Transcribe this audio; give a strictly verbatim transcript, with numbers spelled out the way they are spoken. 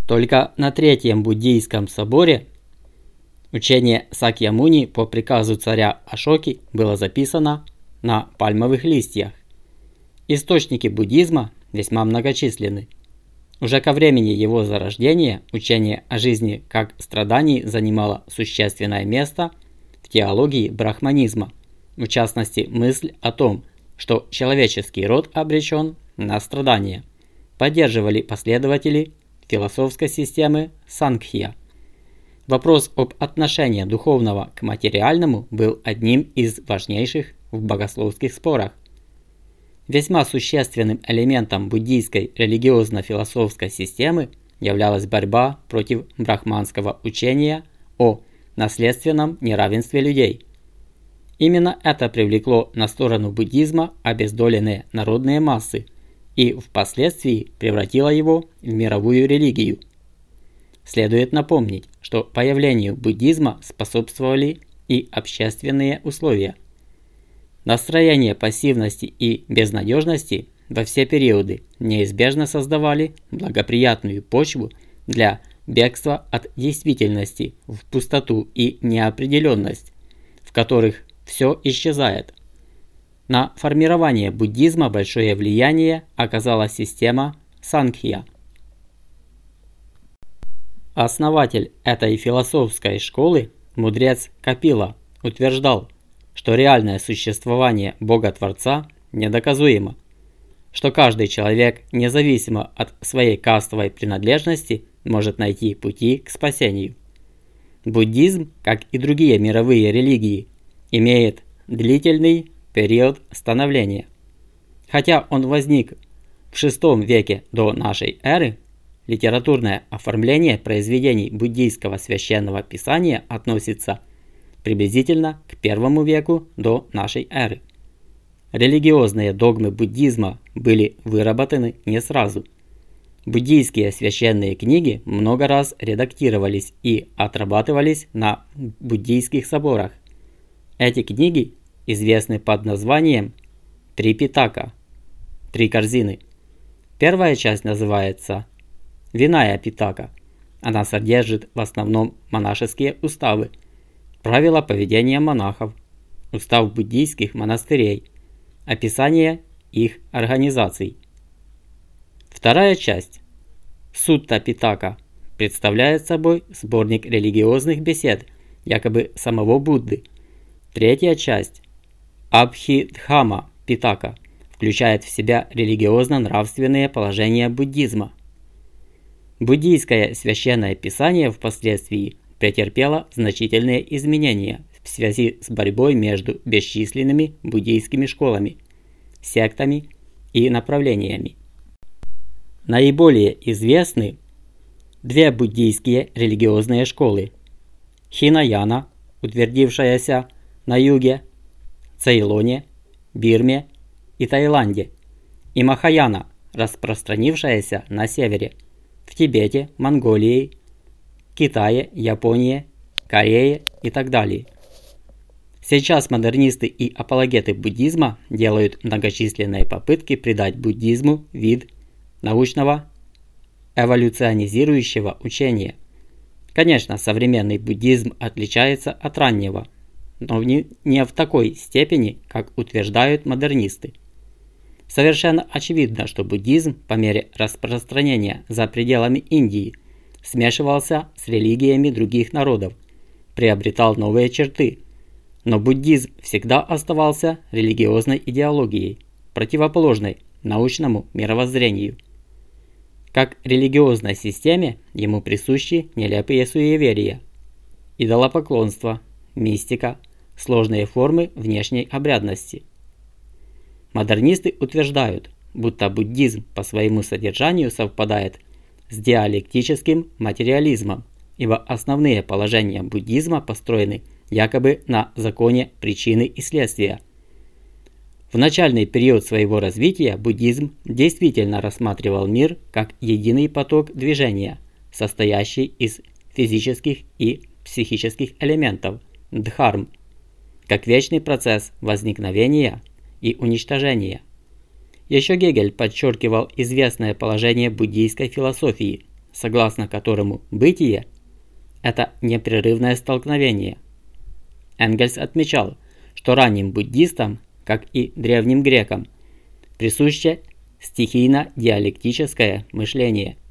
Только на Третьем буддийском соборе учение Сакьямуни по приказу царя Ашоки было записано на пальмовых листьях. Источники буддизма весьма многочисленны. Уже ко времени его зарождения учение о жизни как страдании занимало существенное место в теологии брахманизма, в частности мысль о том, что человеческий род обречен на страдания, поддерживали последователи философской системы Сангхья. Вопрос об отношении духовного к материальному был одним из важнейших в богословских спорах. Весьма существенным элементом буддийской религиозно-философской системы являлась борьба против брахманского учения о наследственном неравенстве людей. Именно это привлекло на сторону буддизма обездоленные народные массы и впоследствии превратило его в мировую религию. Следует напомнить, что появлению буддизма способствовали и общественные условия. Настроение пассивности и безнадежности во все периоды неизбежно создавали благоприятную почву для бегства от действительности в пустоту и неопределенность, в которых все исчезает. На формирование буддизма большое влияние оказала система Сангхья. Основатель этой философской школы, мудрец Капила, утверждал, что реальное существование Бога-Творца недоказуемо, что каждый человек, независимо от своей кастовой принадлежности, может найти пути к спасению. Буддизм, как и другие мировые религии, имеет длительный период становления. Хотя он возник в шестом веке до нашей эры, литературное оформление произведений буддийского священного писания относится приблизительно к первому веку до нашей эры. Религиозные догмы буддизма были выработаны не сразу. Буддийские священные книги много раз редактировались и отрабатывались на буддийских соборах. Эти книги известны под названием «Три Питака» – «Три корзины». Первая часть называется «Виная Питака». Она содержит в основном монашеские уставы, правила поведения монахов, устав буддийских монастырей, описание их организаций. Вторая часть, Сутта Питака, представляет собой сборник религиозных бесед, якобы самого Будды. Третья часть, Абхидхама Питака, включает в себя религиозно-нравственные положения буддизма. Буддийское священное писание впоследствии претерпело значительные изменения в связи с борьбой между бесчисленными буддийскими школами, сектами и направлениями. Наиболее известны две буддийские религиозные школы: Хинаяна, утвердившаяся на юге, Цейлоне, Бирме и Таиланде, и Махаяна, распространившаяся на севере, в Тибете, Монголии, Китае, Японии, Корее и так далее. Сейчас модернисты и апологеты буддизма делают многочисленные попытки придать буддизму вид научного эволюционизирующего учения. Конечно, современный буддизм отличается от раннего, но не в такой степени, как утверждают модернисты. Совершенно очевидно, что буддизм по мере распространения за пределами Индии смешивался с религиями других народов, приобретал новые черты, но буддизм всегда оставался религиозной идеологией, противоположной научному мировоззрению. Как религиозной системе ему присущи нелепые суеверия, идолопоклонство, мистика, сложные формы внешней обрядности. Модернисты утверждают, будто буддизм по своему содержанию совпадает с диалектическим материализмом, ибо основные положения буддизма построены якобы на законе причины и следствия. В начальный период своего развития буддизм действительно рассматривал мир как единый поток движения, состоящий из физических и психических элементов, дхарм, как вечный процесс возникновения и уничтожения. Еще Гегель подчеркивал известное положение буддийской философии, согласно которому бытие – это непрерывное столкновение. Энгельс отмечал, что ранним буддистам, как и древним грекам, присуще стихийно-диалектическое мышление.